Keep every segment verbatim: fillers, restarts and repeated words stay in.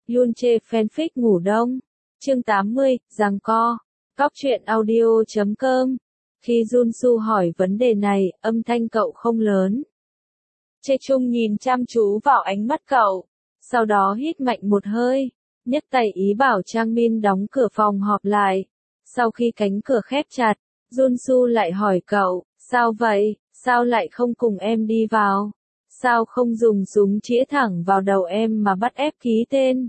Yunche fanfic ngủ đông. Chương tám mươi, giằng co. Cóc truyện audio chấm com. Khi Junsu hỏi vấn đề này, âm thanh cậu không lớn. Chê Chung nhìn chăm chú vào ánh mắt cậu, sau đó hít mạnh một hơi, nhấc tay ý bảo Trang Min đóng cửa phòng họp lại. Sau khi cánh cửa khép chặt, Junsu lại hỏi cậu, sao vậy, sao lại không cùng em đi vào? Sao không dùng súng chĩa thẳng vào đầu em mà bắt ép ký tên?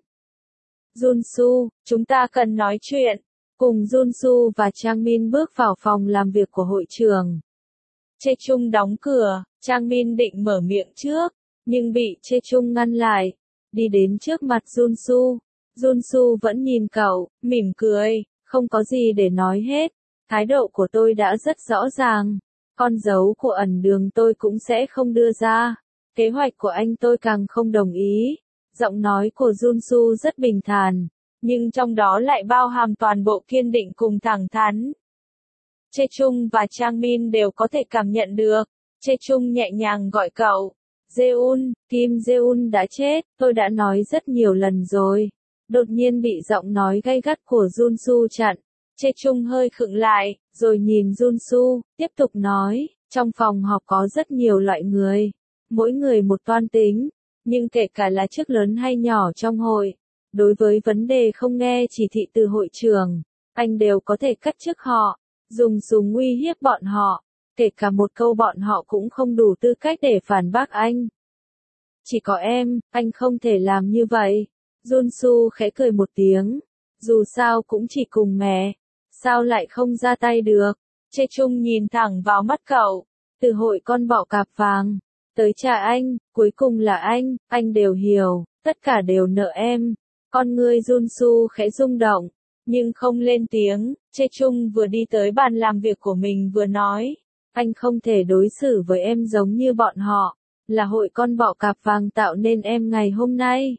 Junsu, chúng ta cần nói chuyện. Cùng Junsu và Trang Min bước vào phòng làm việc của hội trưởng. Chê Chung đóng cửa, Trang Min định mở miệng trước, nhưng bị Chê Chung ngăn lại. Đi đến trước mặt Junsu. Junsu vẫn nhìn cậu, mỉm cười, không có gì để nói hết. Thái độ của tôi đã rất rõ ràng. Con dấu của ẩn đường tôi cũng sẽ không đưa ra. Kế hoạch của anh tôi càng không đồng ý. Giọng nói của Junsu rất bình thản, nhưng trong đó lại bao hàm toàn bộ kiên định cùng thẳng thắn. Chê Chung và Trang Min đều có thể cảm nhận được. Chê Chung nhẹ nhàng gọi cậu. Jeun, Kim Jeun đã chết, tôi đã nói rất nhiều lần rồi. Đột nhiên bị giọng nói gay gắt của Junsu chặn. Chê Chung hơi khựng lại, rồi nhìn Junsu, tiếp tục nói, trong phòng họp có rất nhiều loại người. Mỗi người một toan tính, nhưng kể cả là chức lớn hay nhỏ trong hội. Đối với vấn đề không nghe chỉ thị từ hội trưởng, anh đều có thể cắt chức họ, dùng súng uy hiếp bọn họ, kể cả một câu bọn họ cũng không đủ tư cách để phản bác anh. Chỉ có em, anh không thể làm như vậy. Junsu khẽ cười một tiếng, dù sao cũng chỉ cùng mẹ, sao lại không ra tay được. Chê Chung nhìn thẳng vào mắt cậu, từ hội con bọ cạp vàng, tới cha anh, cuối cùng là anh, anh đều hiểu, tất cả đều nợ em. Con ngươi Junsu khẽ rung động, nhưng không lên tiếng. Chê Chung vừa đi tới bàn làm việc của mình vừa nói, anh không thể đối xử với em giống như bọn họ, là hội con bọ cạp vàng tạo nên em ngày hôm nay.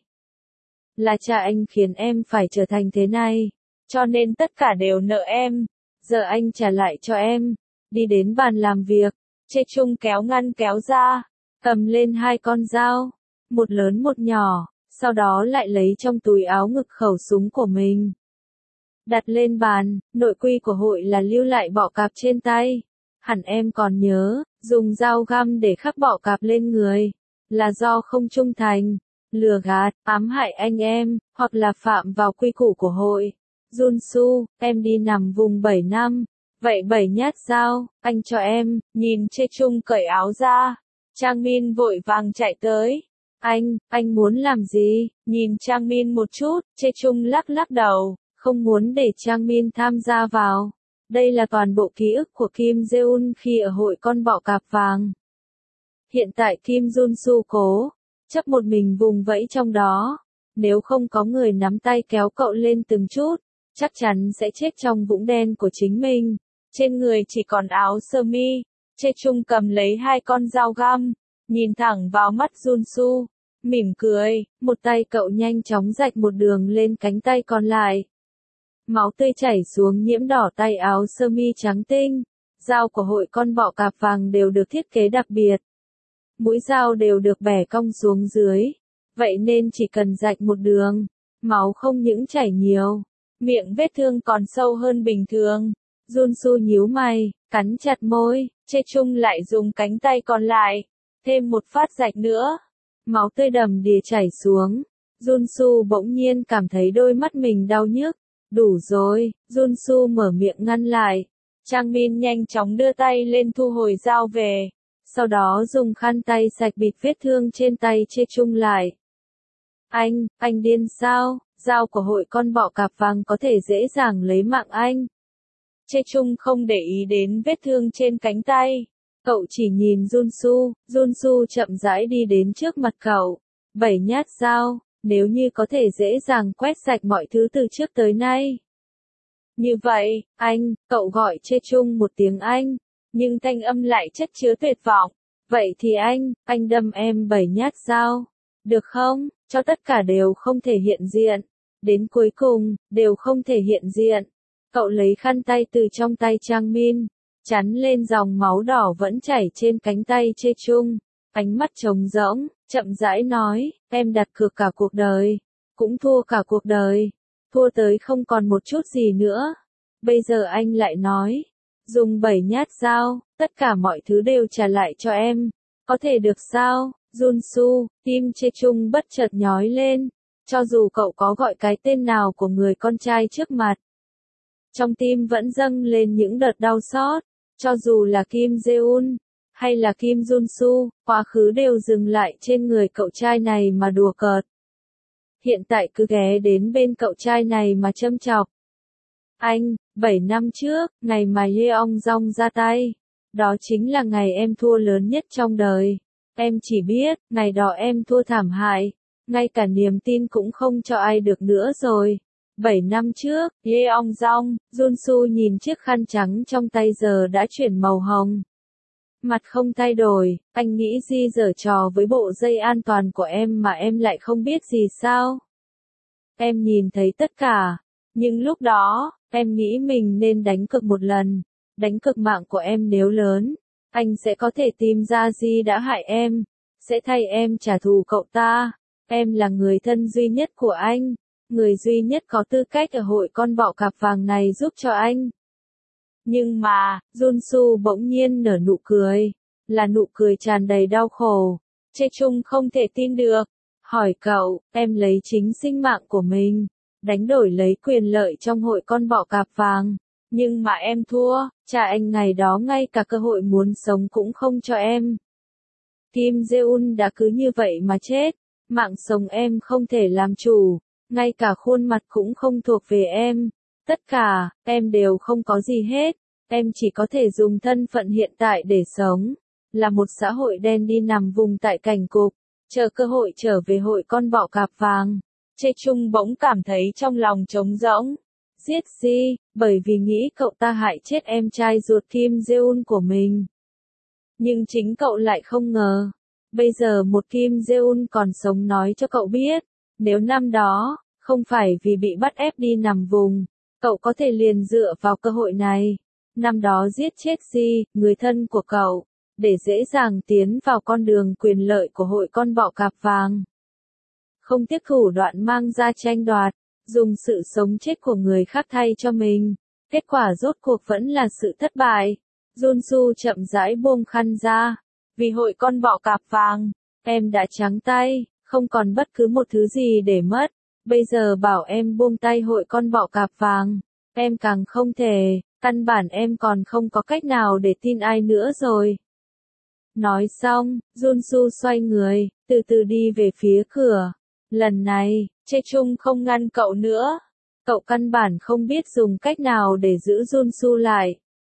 Là cha anh khiến em phải trở thành thế này, cho nên tất cả đều nợ em, giờ anh trả lại cho em. Đi đến bàn làm việc, Chê Chung kéo ngăn kéo ra, cầm lên hai con dao, một lớn một nhỏ. Sau đó lại lấy trong túi áo ngực khẩu súng của mình. Đặt lên bàn, nội quy của hội là lưu lại bọ cạp trên tay. Hẳn em còn nhớ, dùng dao găm để khắc bọ cạp lên người, là do không trung thành, lừa gạt, ám hại anh em, hoặc là phạm vào quy củ của hội. Junsu, em đi nằm vùng bảy năm, vậy bảy nhát dao, anh cho em. Nhìn Chê Chung cởi áo ra, Trang Min vội vàng chạy tới. Anh, anh muốn làm gì? Nhìn Trang Min một chút, Chê Chung lắc lắc đầu, không muốn để Trang Min tham gia vào. Đây là toàn bộ ký ức của Kim Jeun khi ở hội con bọ cạp vàng. Hiện tại Kim Junsu cố chấp một mình vùng vẫy trong đó. Nếu không có người nắm tay kéo cậu lên từng chút, chắc chắn sẽ chết trong vũng đen của chính mình. Trên người chỉ còn áo sơ mi. Chê Chung cầm lấy hai con dao găm, nhìn thẳng vào mắt Junsu, mỉm cười, một tay cậu nhanh chóng rạch một đường lên cánh tay còn lại. Máu tươi chảy xuống nhiễm đỏ tay áo sơ mi trắng tinh. Dao của hội con bọ cạp vàng đều được thiết kế đặc biệt. Mũi dao đều được bẻ cong xuống dưới, vậy nên chỉ cần rạch một đường, máu không những chảy nhiều, miệng vết thương còn sâu hơn bình thường. Junsu nhíu mày, cắn chặt môi. Chê Chung lại dùng cánh tay còn lại, thêm một phát rạch nữa. Máu tươi đầm đìa chảy xuống. Junsu bỗng nhiên cảm thấy đôi mắt mình đau nhức. Đủ rồi, Junsu mở miệng ngăn lại. Trang Min nhanh chóng đưa tay lên thu hồi dao về. Sau đó dùng khăn tay sạch bịt vết thương trên tay Chê Chung lại. Anh, anh điên sao? Dao của hội con bọ cạp vàng có thể dễ dàng lấy mạng anh. Chê Chung không để ý đến vết thương trên cánh tay. Cậu chỉ nhìn Junsu. Junsu chậm rãi đi đến trước mặt cậu. Bảy nhát dao, nếu như có thể dễ dàng quét sạch mọi thứ từ trước tới nay. Như vậy, anh, cậu gọi Chê Chung một tiếng anh, nhưng thanh âm lại chất chứa tuyệt vọng. Vậy thì anh, anh đâm em bảy nhát dao, được không? Cho tất cả đều không thể hiện diện. Đến cuối cùng, đều không thể hiện diện. Cậu lấy khăn tay từ trong tay Trang Min, chắn lên dòng máu đỏ vẫn chảy trên cánh tay Chê Chung. Ánh mắt trống rỗng, chậm rãi nói, em đặt cược cả cuộc đời, cũng thua cả cuộc đời. Thua tới không còn một chút gì nữa. Bây giờ anh lại nói, dùng bảy nhát dao, tất cả mọi thứ đều trả lại cho em. Có thể được sao? Junsu, tim Chê Chung bất chợt nhói lên. Cho dù cậu có gọi cái tên nào của người con trai trước mặt, trong tim vẫn dâng lên những đợt đau xót. Cho dù là Kim Jeun, hay là Kim Junsu, quá khứ đều dừng lại trên người cậu trai này mà đùa cợt. Hiện tại cứ ghé đến bên cậu trai này mà châm chọc. Anh, bảy năm trước, ngày mà Yeong Jong ra tay, đó chính là ngày em thua lớn nhất trong đời. Em chỉ biết, ngày đó em thua thảm hại, ngay cả niềm tin cũng không cho ai được nữa rồi. Bảy năm trước, Yeong Jong, Junsu nhìn chiếc khăn trắng trong tay giờ đã chuyển màu hồng. Mặt không thay đổi, anh nghĩ gì giở trò với bộ dây an toàn của em mà em lại không biết gì sao? Em nhìn thấy tất cả, nhưng lúc đó, em nghĩ mình nên đánh cược một lần, đánh cược mạng của em nếu lớn, anh sẽ có thể tìm ra gì đã hại em, sẽ thay em trả thù cậu ta. Em là người thân duy nhất của anh, người duy nhất có tư cách ở hội con bọ cạp vàng này giúp cho anh. Nhưng mà, Junsu bỗng nhiên nở nụ cười, là nụ cười tràn đầy đau khổ. Chê Chung không thể tin được, hỏi cậu, em lấy chính sinh mạng của mình, đánh đổi lấy quyền lợi trong hội con bọ cạp vàng, nhưng mà em thua, cha anh ngày đó ngay cả cơ hội muốn sống cũng không cho em. Kim Jeun đã cứ như vậy mà chết, mạng sống em không thể làm chủ, ngay cả khuôn mặt cũng không thuộc về em. Tất cả, em đều không có gì hết, em chỉ có thể dùng thân phận hiện tại để sống, là một xã hội đen đi nằm vùng tại cảnh cục, chờ cơ hội trở về hội con bọ cạp vàng. Chê Chung bỗng cảm thấy trong lòng trống rỗng. Giết gì, bởi vì nghĩ cậu ta hại chết em trai ruột Kim Jeun của mình. Nhưng chính cậu lại không ngờ, bây giờ một Kim Jeun còn sống nói cho cậu biết, nếu năm đó, không phải vì bị bắt ép đi nằm vùng, cậu có thể liền dựa vào cơ hội này, năm đó giết chết Ji, người thân của cậu, để dễ dàng tiến vào con đường quyền lợi của hội con bọ cạp vàng. Không tiếc thủ đoạn mang ra tranh đoạt, dùng sự sống chết của người khác thay cho mình, kết quả rốt cuộc vẫn là sự thất bại. Junsu chậm rãi buông khăn ra, vì hội con bọ cạp vàng, em đã trắng tay, không còn bất cứ một thứ gì để mất. Bây giờ bảo em buông tay hội con bọ cạp vàng, em càng không thể, căn bản em còn không có cách nào để tin ai nữa rồi. Nói xong, Junsu xoay người, từ từ đi về phía cửa. Lần này, Chê Chung không ngăn cậu nữa. Cậu căn bản không biết dùng cách nào để giữ Junsu lại.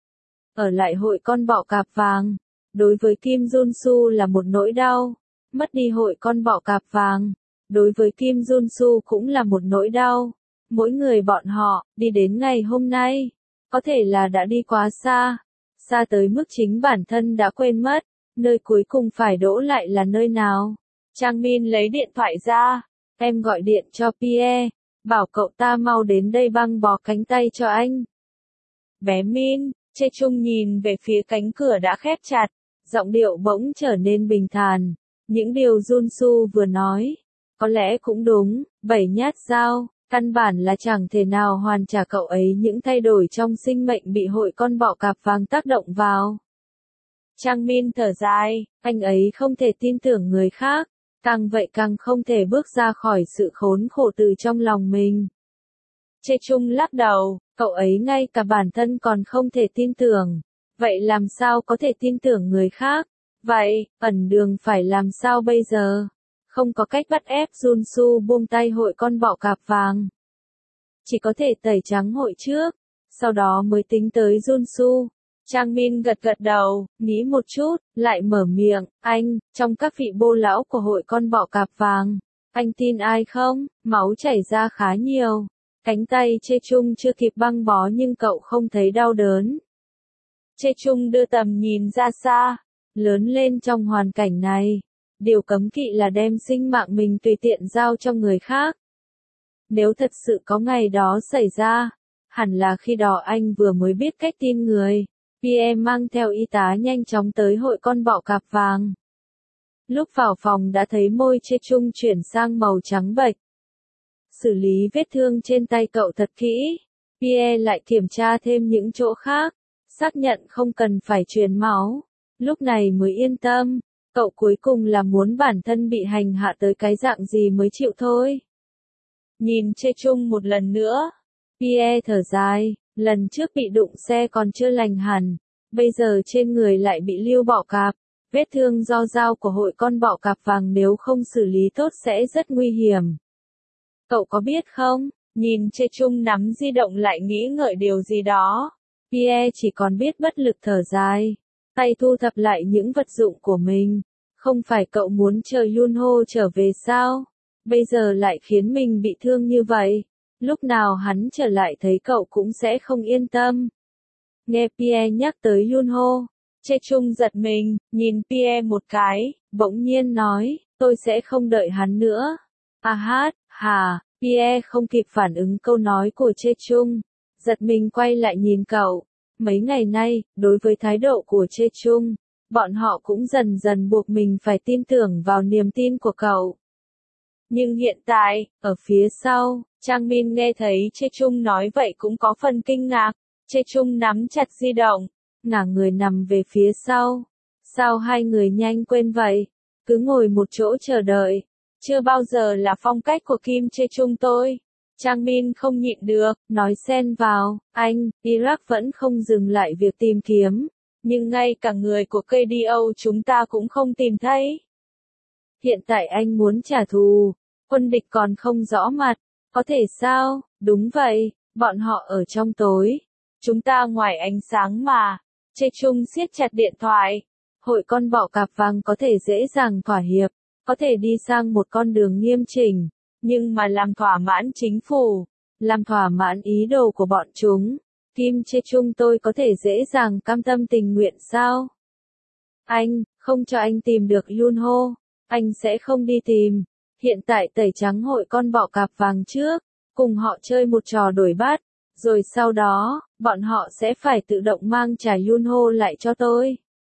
Ở lại hội con bọ cạp vàng, đối với Kim Junsu là một nỗi đau. Mất đi hội con bọ cạp vàng, đối với Kim Junsu cũng là một nỗi đau. Mỗi người bọn họ, đi đến ngày hôm nay, có thể là đã đi quá xa. Xa tới mức chính bản thân đã quên mất, nơi cuối cùng phải đỗ lại là nơi nào. Trang Min lấy điện thoại ra, em gọi điện cho Pierre, bảo cậu ta mau đến đây băng bó cánh tay cho anh. Bé Min, Chê Chung nhìn về phía cánh cửa đã khép chặt, giọng điệu bỗng trở nên bình thản. Những điều Junsu vừa nói, có lẽ cũng đúng, bảy nhát dao, căn bản là chẳng thể nào hoàn trả cậu ấy những thay đổi trong sinh mệnh bị hội con bọ cạp vàng tác động vào. Trang Min thở dài, anh ấy không thể tin tưởng người khác, càng vậy càng không thể bước ra khỏi sự khốn khổ từ trong lòng mình. Chê Chung lắc đầu, cậu ấy ngay cả bản thân còn không thể tin tưởng, vậy làm sao có thể tin tưởng người khác? Vậy, ẩn đường phải làm sao bây giờ? Không có cách bắt ép Junsu buông tay hội con bọ cạp vàng. Chỉ có thể tẩy trắng hội trước, sau đó mới tính tới Junsu. Trang Min gật gật đầu, nghĩ một chút, lại mở miệng, anh, trong các vị bô lão của hội con bọ cạp vàng, anh tin ai không? Máu chảy ra khá nhiều. Cánh tay Chê Chung chưa kịp băng bó nhưng cậu không thấy đau đớn. Chê Chung đưa tầm nhìn ra xa, lớn lên trong hoàn cảnh này. Điều cấm kỵ là đem sinh mạng mình tùy tiện giao cho người khác. Nếu thật sự có ngày đó xảy ra, hẳn là khi đó anh vừa mới biết cách tin người. Pierre mang theo y tá nhanh chóng tới hội con bọ cạp vàng. Lúc vào phòng đã thấy môi Chê Chung chuyển sang màu trắng bệch. xử lý vết thương trên tay cậu thật kỹ. Pierre lại kiểm tra thêm những chỗ khác, xác nhận không cần phải truyền máu. Lúc này mới yên tâm, cậu cuối cùng là muốn bản thân bị hành hạ tới cái dạng gì mới chịu thôi. Nhìn Chê Chung một lần nữa, Pierre thở dài, lần trước bị đụng xe còn chưa lành hẳn, bây giờ trên người lại bị lưu bọ cạp, vết thương do dao của hội con bọ cạp vàng nếu không xử lý tốt sẽ rất nguy hiểm. Cậu có biết không, nhìn Chê Chung nắm di động lại nghĩ ngợi điều gì đó, Pierre chỉ còn biết bất lực thở dài, tay thu thập lại những vật dụng của mình. Không phải cậu muốn chờ Yunho trở về sao? Bây giờ lại khiến mình bị thương như vậy. Lúc nào hắn trở lại thấy cậu cũng sẽ không yên tâm. Nghe Pierre nhắc tới Yunho, Chê Chung giật mình, nhìn Pierre một cái, bỗng nhiên nói, tôi sẽ không đợi hắn nữa. À hát, hà, Pierre không kịp phản ứng câu nói của Chê Chung, giật mình quay lại nhìn cậu. Mấy ngày nay, đối với thái độ của Chê Chung, bọn họ cũng dần dần buộc mình phải tin tưởng vào niềm tin của cậu. Nhưng hiện tại, ở phía sau, Trang Min nghe thấy Chê Chung nói vậy cũng có phần kinh ngạc. Chê Chung nắm chặt di động, ngả người nằm về phía sau. Sao hai người nhanh quên vậy? Cứ ngồi một chỗ chờ đợi. Chưa bao giờ là phong cách của Kim Chê Chung tôi. Trang Min không nhịn được, nói xen vào, anh, Iraq vẫn không dừng lại việc tìm kiếm. Nhưng ngay cả người của ca đê o chúng ta cũng không tìm thấy. Hiện tại anh muốn trả thù, quân địch còn không rõ mặt, có thể sao? Đúng vậy, bọn họ ở trong tối, chúng ta ngoài ánh sáng mà. Chê Chung siết chặt điện thoại, hội con bọ cạp vàng có thể dễ dàng thỏa hiệp, có thể đi sang một con đường nghiêm chỉnh, nhưng mà làm thỏa mãn chính phủ, làm thỏa mãn ý đồ của bọn chúng. Kim Chê Chung tôi có thể dễ dàng cam tâm tình nguyện sao? Anh, không cho anh tìm được Yunho, anh sẽ không đi tìm. Hiện tại tẩy trắng hội con bọ cạp vàng trước, cùng họ chơi một trò đổi bát, rồi sau đó, bọn họ sẽ phải tự động mang trả Yunho lại cho tôi.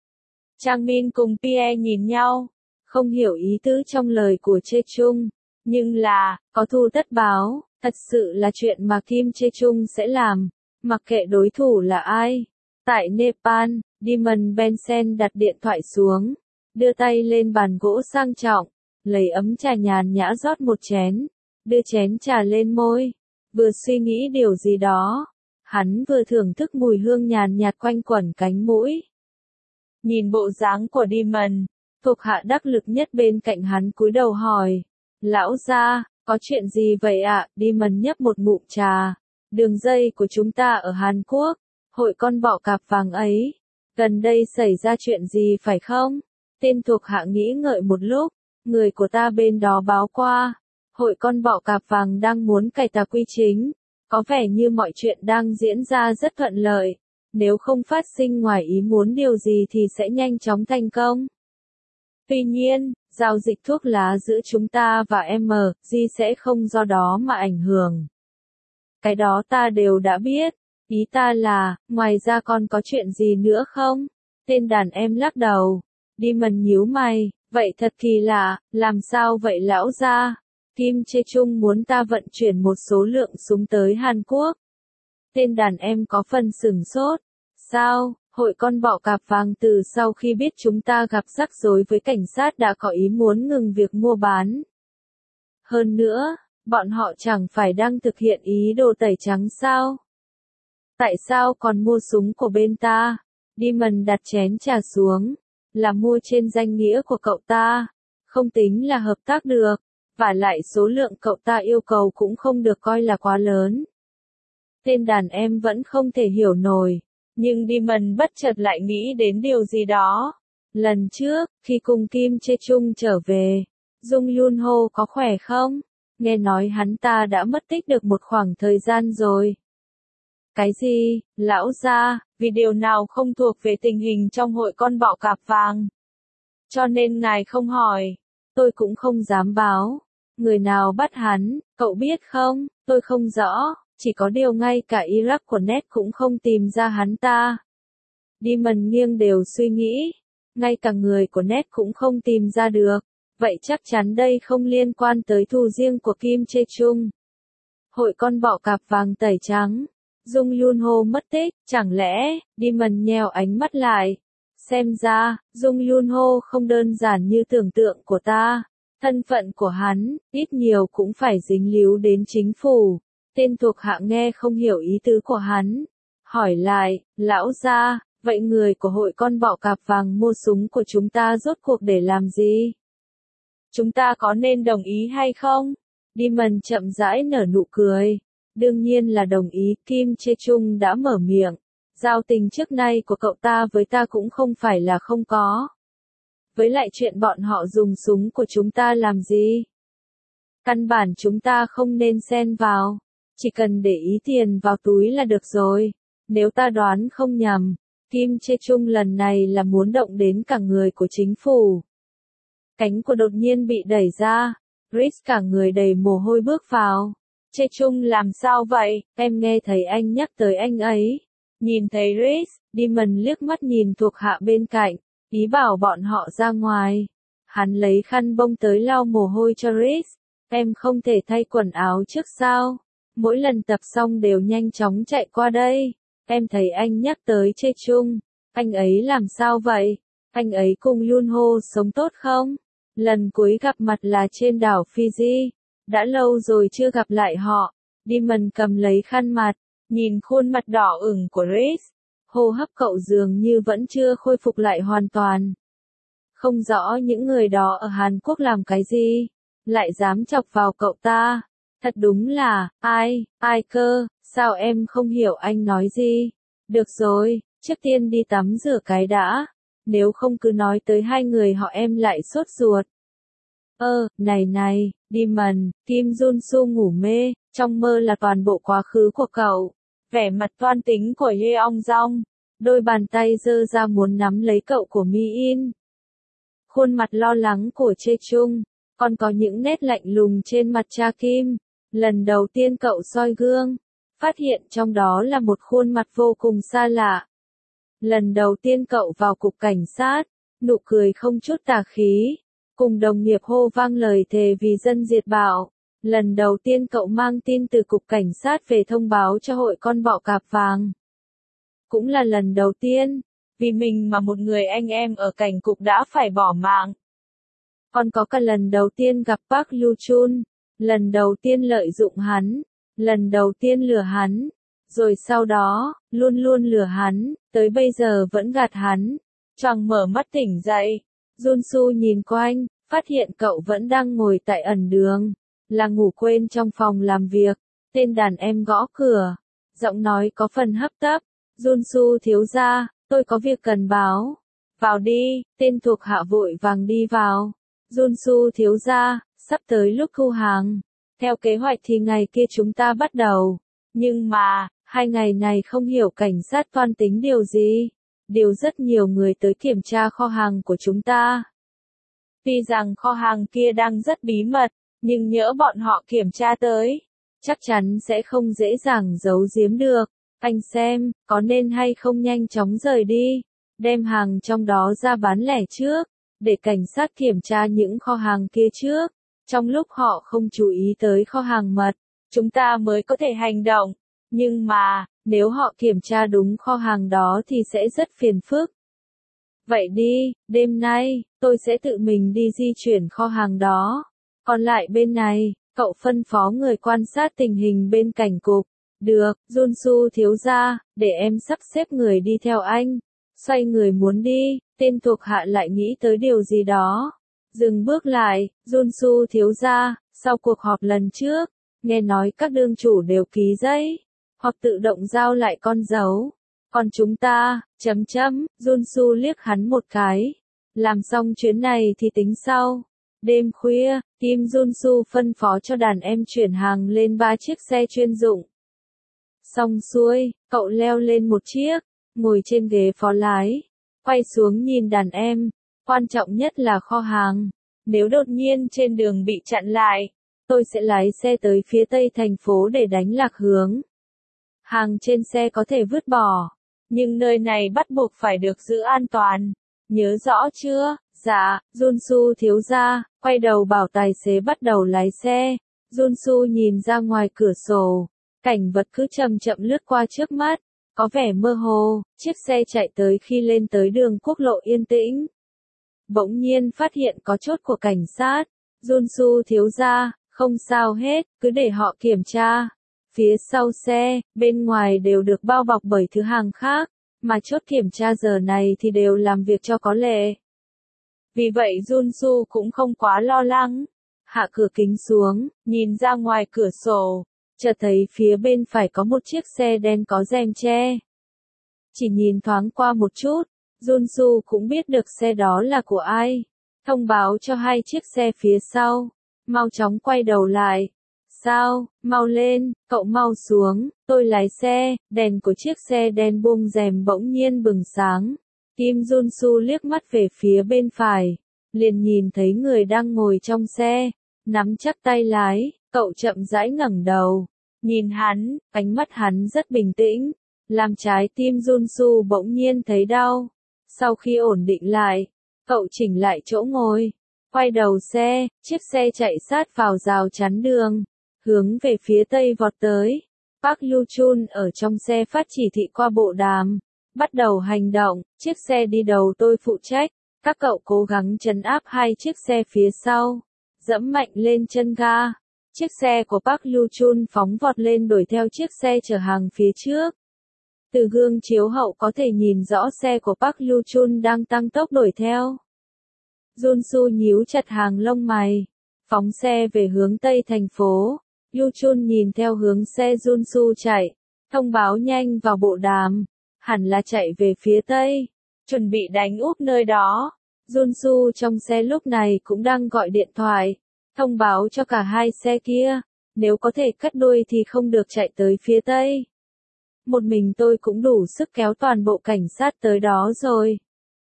Trang Min cùng Pierre nhìn nhau, không hiểu ý tứ trong lời của Chê Chung, nhưng là, có thù tất báo, thật sự là chuyện mà Kim Chê Chung sẽ làm. Mặc kệ đối thủ là ai. Tại Nepal, Demon Benson đặt điện thoại xuống, đưa tay lên bàn gỗ sang trọng, lấy ấm trà nhàn nhã rót một chén, đưa chén trà lên môi, vừa suy nghĩ điều gì đó. Hắn vừa thưởng thức mùi hương nhàn nhạt quanh quẩn cánh mũi. Nhìn bộ dáng của Demon, thuộc hạ đắc lực nhất bên cạnh hắn cúi đầu hỏi, lão gia, có chuyện gì vậy ạ? À? Demon nhấp một ngụm trà. Đường dây của chúng ta ở Hàn Quốc, hội con bọ cạp vàng ấy, gần đây xảy ra chuyện gì phải không? Tên thuộc hạ nghĩ ngợi một lúc, người của ta bên đó báo qua, hội con bọ cạp vàng đang muốn cải tà quy chính, có vẻ như mọi chuyện đang diễn ra rất thuận lợi, nếu không phát sinh ngoài ý muốn điều gì thì sẽ nhanh chóng thành công. Tuy nhiên, giao dịch thuốc lá giữa chúng ta và em giê sẽ không do đó mà ảnh hưởng. Cái đó ta đều đã biết, ý ta là, ngoài ra còn có chuyện gì nữa không? Tên đàn em lắc đầu, Demon nhíu mày, vậy thật kỳ lạ, làm sao vậy lão gia? Kim Chê Chung muốn ta vận chuyển một số lượng súng tới Hàn Quốc. Tên đàn em có phần sửng sốt, sao? Hội con bọ cạp vàng từ sau khi biết chúng ta gặp rắc rối với cảnh sát đã có ý muốn ngừng việc mua bán. Hơn nữa, bọn họ chẳng phải đang thực hiện ý đồ tẩy trắng sao? Tại sao còn mua súng của bên ta? Demon đặt chén trà xuống, là mua trên danh nghĩa của cậu ta, không tính là hợp tác được, và lại số lượng cậu ta yêu cầu cũng không được coi là quá lớn. Tên đàn em vẫn không thể hiểu nổi, nhưng Demon bất chợt lại nghĩ đến điều gì đó. Lần trước, khi cùng Kim Chê Chung trở về, Dung Yunho có khỏe không? Nghe nói hắn ta đã mất tích được một khoảng thời gian rồi. Cái gì, lão gia, vì điều nào không thuộc về tình hình trong hội con bọ cạp vàng. Cho nên ngài không hỏi, tôi cũng không dám báo. Người nào bắt hắn, cậu biết không, tôi không rõ, chỉ có điều ngay cả Iraq của Net cũng không tìm ra hắn ta. Demon nghiêng đều suy nghĩ, ngay cả người của Net cũng không tìm ra được. Vậy chắc chắn đây không liên quan tới thù riêng của Kim Chê Chung. Hội con bọ cạp vàng tẩy trắng. Jung Yun Ho mất tích, chẳng lẽ, Demon nheo ánh mắt lại. Xem ra, Jung Yun Ho không đơn giản như tưởng tượng của ta. Thân phận của hắn, ít nhiều cũng phải dính líu đến chính phủ. Tên thuộc hạ nghe không hiểu ý tứ của hắn. Hỏi lại, lão gia, vậy người của hội con bọ cạp vàng mua súng của chúng ta rốt cuộc để làm gì? Chúng ta có nên đồng ý hay không? Demon chậm rãi nở nụ cười. Đương nhiên là đồng ý, Kim Chae-chung đã mở miệng. Giao tình trước nay của cậu ta với ta cũng không phải là không có. Với lại chuyện bọn họ dùng súng của chúng ta làm gì? Căn bản chúng ta không nên xen vào. Chỉ cần để ý tiền vào túi là được rồi. Nếu ta đoán không nhầm, Kim Chae-chung lần này là muốn động đến cả người của chính phủ. Cánh của đột nhiên bị đẩy ra. Chris cả người đầy mồ hôi bước vào. Chae-chung làm sao vậy? Em nghe thấy anh nhắc tới anh ấy. Nhìn thấy Chris, Demon liếc mắt nhìn thuộc hạ bên cạnh, ý bảo bọn họ ra ngoài. Hắn lấy khăn bông tới lau mồ hôi cho Chris. Em không thể thay quần áo trước sao? Mỗi lần tập xong đều nhanh chóng chạy qua đây. Em thấy anh nhắc tới Chae-chung. Anh ấy làm sao vậy? Anh ấy cùng Yun Ho sống tốt không? Lần cuối gặp mặt là trên đảo Fiji. Đã lâu rồi chưa gặp lại họ. Demon cầm lấy khăn mặt, nhìn khuôn mặt đỏ ửng của Chris. Hô hấp cậu dường như vẫn chưa khôi phục lại hoàn toàn. Không rõ những người đó ở Hàn Quốc làm cái gì, lại dám chọc vào cậu ta. Thật đúng là, ai, ai cơ, sao em không hiểu anh nói gì? Được rồi, trước tiên đi tắm rửa cái đã. Nếu không cứ nói tới hai người họ em lại sốt ruột. Ơ, này này, Demon, Kim Jun Soo ngủ mê, trong mơ là toàn bộ quá khứ của cậu. Vẻ mặt toan tính của Yeong Jong, đôi bàn tay giơ ra muốn nắm lấy cậu của Mi In. Khuôn mặt lo lắng của Chae-chung, còn có những nét lạnh lùng trên mặt cha Kim. Lần đầu tiên cậu soi gương, phát hiện trong đó là một khuôn mặt vô cùng xa lạ. Lần đầu tiên cậu vào cục cảnh sát, nụ cười không chút tà khí. Cùng đồng nghiệp hô vang lời thề vì dân diệt bạo. Lần đầu tiên cậu mang tin từ cục cảnh sát về thông báo cho hội con bọ cạp vàng. Cũng là lần đầu tiên, vì mình mà một người anh em ở cảnh cục đã phải bỏ mạng. Còn có cả lần đầu tiên gặp Park Yoo-chun, lần đầu tiên lợi dụng hắn, lần đầu tiên lừa hắn, rồi sau đó, luôn luôn lừa hắn, tới bây giờ vẫn gạt hắn. Choàng mở mắt tỉnh dậy. Jun-soo nhìn quanh, phát hiện cậu vẫn đang ngồi tại ẩn đường, là ngủ quên trong phòng làm việc. Tên đàn em gõ cửa, giọng nói có phần hấp tấp. Jun-soo thiếu gia, tôi có việc cần báo. Vào đi, tên thuộc hạ vội vàng đi vào. Jun-soo thiếu gia, sắp tới lúc thu hàng. Theo kế hoạch thì ngày kia chúng ta bắt đầu. Nhưng mà, hai ngày này không hiểu cảnh sát toan tính điều gì. Điều rất nhiều người tới kiểm tra kho hàng của chúng ta. Tuy rằng kho hàng kia đang rất bí mật, nhưng nhỡ bọn họ kiểm tra tới, chắc chắn sẽ không dễ dàng giấu giếm được. Anh xem, có nên hay không nhanh chóng rời đi, đem hàng trong đó ra bán lẻ trước, để cảnh sát kiểm tra những kho hàng kia trước. Trong lúc họ không chú ý tới kho hàng mật, chúng ta mới có thể hành động. Nhưng mà, nếu họ kiểm tra đúng kho hàng đó thì sẽ rất phiền phức. Vậy đi, đêm nay, tôi sẽ tự mình đi di chuyển kho hàng đó. Còn lại bên này, cậu phân phó người quan sát tình hình bên cảnh cục. Được, Jun-soo thiếu gia, để em sắp xếp người đi theo anh. Xoay người muốn đi, tên thuộc hạ lại nghĩ tới điều gì đó. Dừng bước lại, Jun-soo thiếu gia, sau cuộc họp lần trước, nghe nói các đương chủ đều ký giấy, hoặc tự động giao lại con dấu. Còn chúng ta, chấm chấm, Jun-soo liếc hắn một cái. Làm xong chuyến này thì tính sau. Đêm khuya, Kim Jun-soo phân phó cho đàn em chuyển hàng lên ba chiếc xe chuyên dụng. Xong xuôi, cậu leo lên một chiếc, ngồi trên ghế phó lái, quay xuống nhìn đàn em. Quan trọng nhất là kho hàng. Nếu đột nhiên trên đường bị chặn lại, tôi sẽ lái xe tới phía tây thành phố để đánh lạc hướng. Hàng trên xe có thể vứt bỏ, nhưng nơi này bắt buộc phải được giữ an toàn. Nhớ rõ chưa? Dạ, Jun-soo thiếu gia, quay đầu bảo tài xế bắt đầu lái xe. Junsu nhìn ra ngoài cửa sổ, cảnh vật cứ chậm chậm lướt qua trước mắt, có vẻ mơ hồ, chiếc xe chạy tới khi lên tới đường quốc lộ yên tĩnh. Bỗng nhiên phát hiện có chốt của cảnh sát, Junsu thiếu gia, không sao hết, cứ để họ kiểm tra. Phía sau xe, bên ngoài đều được bao bọc bởi thứ hàng khác, mà chốt kiểm tra giờ này thì đều làm việc cho có lệ. Vì vậy Junsu cũng không quá lo lắng. Hạ cửa kính xuống, nhìn ra ngoài cửa sổ, chợt thấy phía bên phải có một chiếc xe đen có rèm che. Chỉ nhìn thoáng qua một chút, Junsu cũng biết được xe đó là của ai. Thông báo cho hai chiếc xe phía sau, mau chóng quay đầu lại. Sao, mau lên, cậu mau xuống, tôi lái xe. Đèn của chiếc xe đen buông rèm bỗng nhiên bừng sáng. Kim Junsu liếc mắt về phía bên phải, liền nhìn thấy người đang ngồi trong xe, nắm chắc tay lái, cậu chậm rãi ngẩng đầu, nhìn hắn, ánh mắt hắn rất bình tĩnh, làm trái tim Junsu bỗng nhiên thấy đau. Sau khi ổn định lại, cậu chỉnh lại chỗ ngồi, quay đầu xe, chiếc xe chạy sát vào rào chắn đường, hướng về phía tây vọt tới. Park Lu-chun ở trong xe phát chỉ thị qua bộ đàm, bắt đầu hành động, chiếc xe đi đầu tôi phụ trách, các cậu cố gắng trấn áp hai chiếc xe phía sau, dẫm mạnh lên chân ga. Chiếc xe của Park Lu-chun phóng vọt lên đuổi theo chiếc xe chở hàng phía trước. Từ gương chiếu hậu có thể nhìn rõ xe của Park Lu-chun đang tăng tốc đuổi theo. Junsu nhíu chặt hàng lông mày, phóng xe về hướng tây thành phố. Lu-chun nhìn theo hướng xe Junsu chạy, thông báo nhanh vào bộ đàm, hẳn là chạy về phía tây, chuẩn bị đánh úp nơi đó. Junsu trong xe lúc này cũng đang gọi điện thoại, thông báo cho cả hai xe kia, nếu có thể cắt đuôi thì không được chạy tới phía tây. Một mình tôi cũng đủ sức kéo toàn bộ cảnh sát tới đó rồi.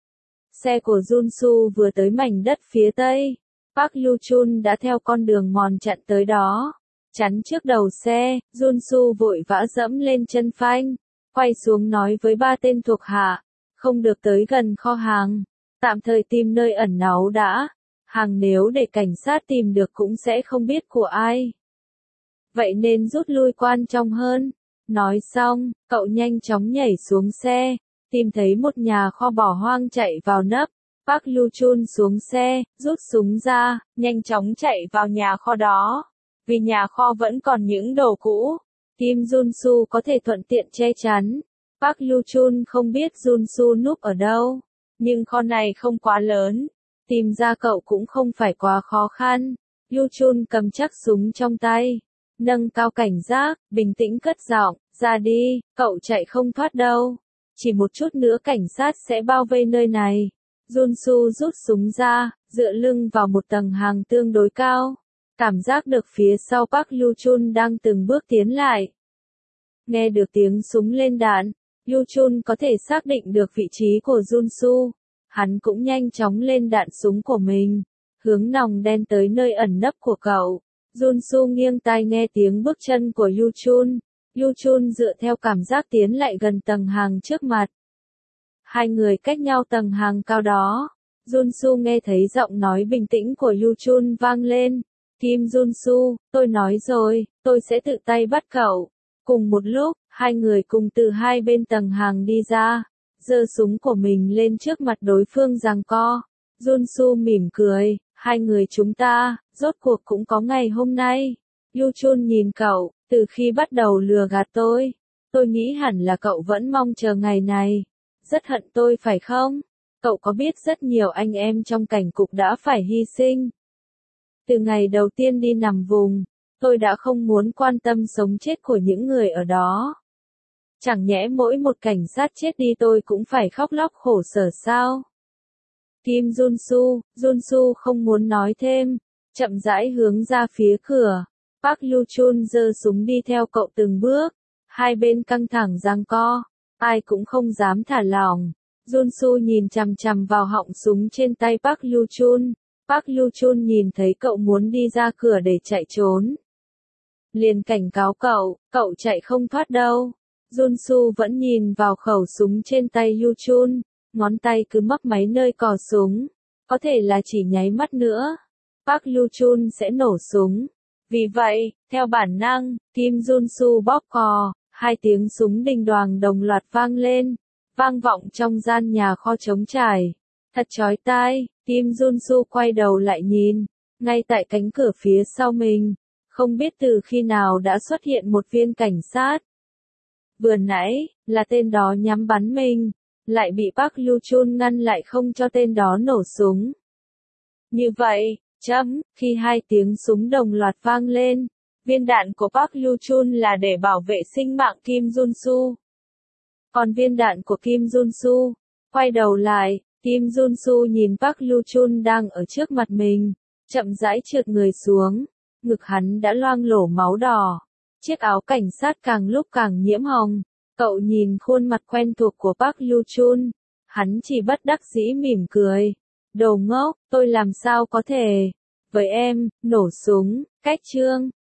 Xe của Junsu vừa tới mảnh đất phía tây, Park Lu-chun đã theo con đường mòn chặn tới đó. Chắn trước đầu xe, Junsu vội vã dẫm lên chân phanh, quay xuống nói với ba tên thuộc hạ, không được tới gần kho hàng, tạm thời tìm nơi ẩn náu đã, hàng nếu để cảnh sát tìm được cũng sẽ không biết của ai. Vậy nên rút lui quan trọng hơn. Nói xong, cậu nhanh chóng nhảy xuống xe, tìm thấy một nhà kho bỏ hoang chạy vào nấp. Park Lu-chun xuống xe, rút súng ra, nhanh chóng chạy vào nhà kho đó. Vì nhà kho vẫn còn những đồ cũ, Kim Junsu có thể thuận tiện che chắn. Park Lu-chun không biết Junsu núp ở đâu, nhưng kho này không quá lớn, tìm ra cậu cũng không phải quá khó khăn. Lu-chun cầm chắc súng trong tay, nâng cao cảnh giác, bình tĩnh cất giọng, ra đi, cậu chạy không thoát đâu. Chỉ một chút nữa cảnh sát sẽ bao vây nơi này. Junsu rút súng ra, dựa lưng vào một tầng hàng tương đối cao. Cảm giác được phía sau Park Lu-chun đang từng bước tiến lại. Nghe được tiếng súng lên đạn, Lu-chun có thể xác định được vị trí của Junsu. Hắn cũng nhanh chóng lên đạn súng của mình, hướng nòng đen tới nơi ẩn nấp của cậu. Junsu nghiêng tai nghe tiếng bước chân của Lu-chun. Lu-chun dựa theo cảm giác tiến lại gần tầng hàng trước mặt. Hai người cách nhau tầng hàng cao đó. Junsu nghe thấy giọng nói bình tĩnh của Lu-chun vang lên. Kim Junsu, tôi nói rồi, tôi sẽ tự tay bắt cậu. Cùng một lúc, hai người cùng từ hai bên tầng hàng đi ra, giơ súng của mình lên trước mặt đối phương giằng co. Junsu mỉm cười, hai người chúng ta, rốt cuộc cũng có ngày hôm nay. Lu-chun nhìn cậu, từ khi bắt đầu lừa gạt tôi, tôi nghĩ hẳn là cậu vẫn mong chờ ngày này. Rất hận tôi phải không? Cậu có biết rất nhiều anh em trong cảnh cục đã phải hy sinh. Từ ngày đầu tiên đi nằm vùng, tôi đã không muốn quan tâm sống chết của những người ở đó. Chẳng nhẽ mỗi một cảnh sát chết đi tôi cũng phải khóc lóc khổ sở sao? Kim Junsu, Junsu không muốn nói thêm, chậm rãi hướng ra phía cửa. Park Lu-chun giơ súng đi theo cậu từng bước, hai bên căng thẳng giằng co, ai cũng không dám thả lỏng. Junsu nhìn chằm chằm vào họng súng trên tay Park Lu-chun. Park Lu-chun nhìn thấy cậu muốn đi ra cửa để chạy trốn, liền cảnh cáo cậu, cậu chạy không thoát đâu. Junsu vẫn nhìn vào khẩu súng trên tay Lu-chun, ngón tay cứ mấp máy nơi cò súng, có thể là chỉ nháy mắt nữa, Park Lu-chun sẽ nổ súng. Vì vậy, theo bản năng, Kim Jun-soo bóp cò, hai tiếng súng đinh đoàng đồng loạt vang lên, vang vọng trong gian nhà kho trống trải. Thật chói tai, Kim Jun-soo quay đầu lại nhìn, ngay tại cánh cửa phía sau mình, không biết từ khi nào đã xuất hiện một viên cảnh sát. Vừa nãy, là tên đó nhắm bắn mình, lại bị Park Lu-chun ngăn lại không cho tên đó nổ súng. Như vậy, chấm, khi hai tiếng súng đồng loạt vang lên, viên đạn của Park Lu-chun là để bảo vệ sinh mạng Kim Jun-soo. Còn viên đạn của Kim Jun-soo, quay đầu lại, Kim Jun-soo nhìn Park Lu-chun đang ở trước mặt mình, chậm rãi trượt người xuống, ngực hắn đã loang lổ máu đỏ, chiếc áo cảnh sát càng lúc càng nhiễm hồng. Cậu nhìn khuôn mặt quen thuộc của Park Lu-chun, hắn chỉ bất đắc dĩ mỉm cười. Đồ ngốc, tôi làm sao có thể, với em, nổ súng, cách chương.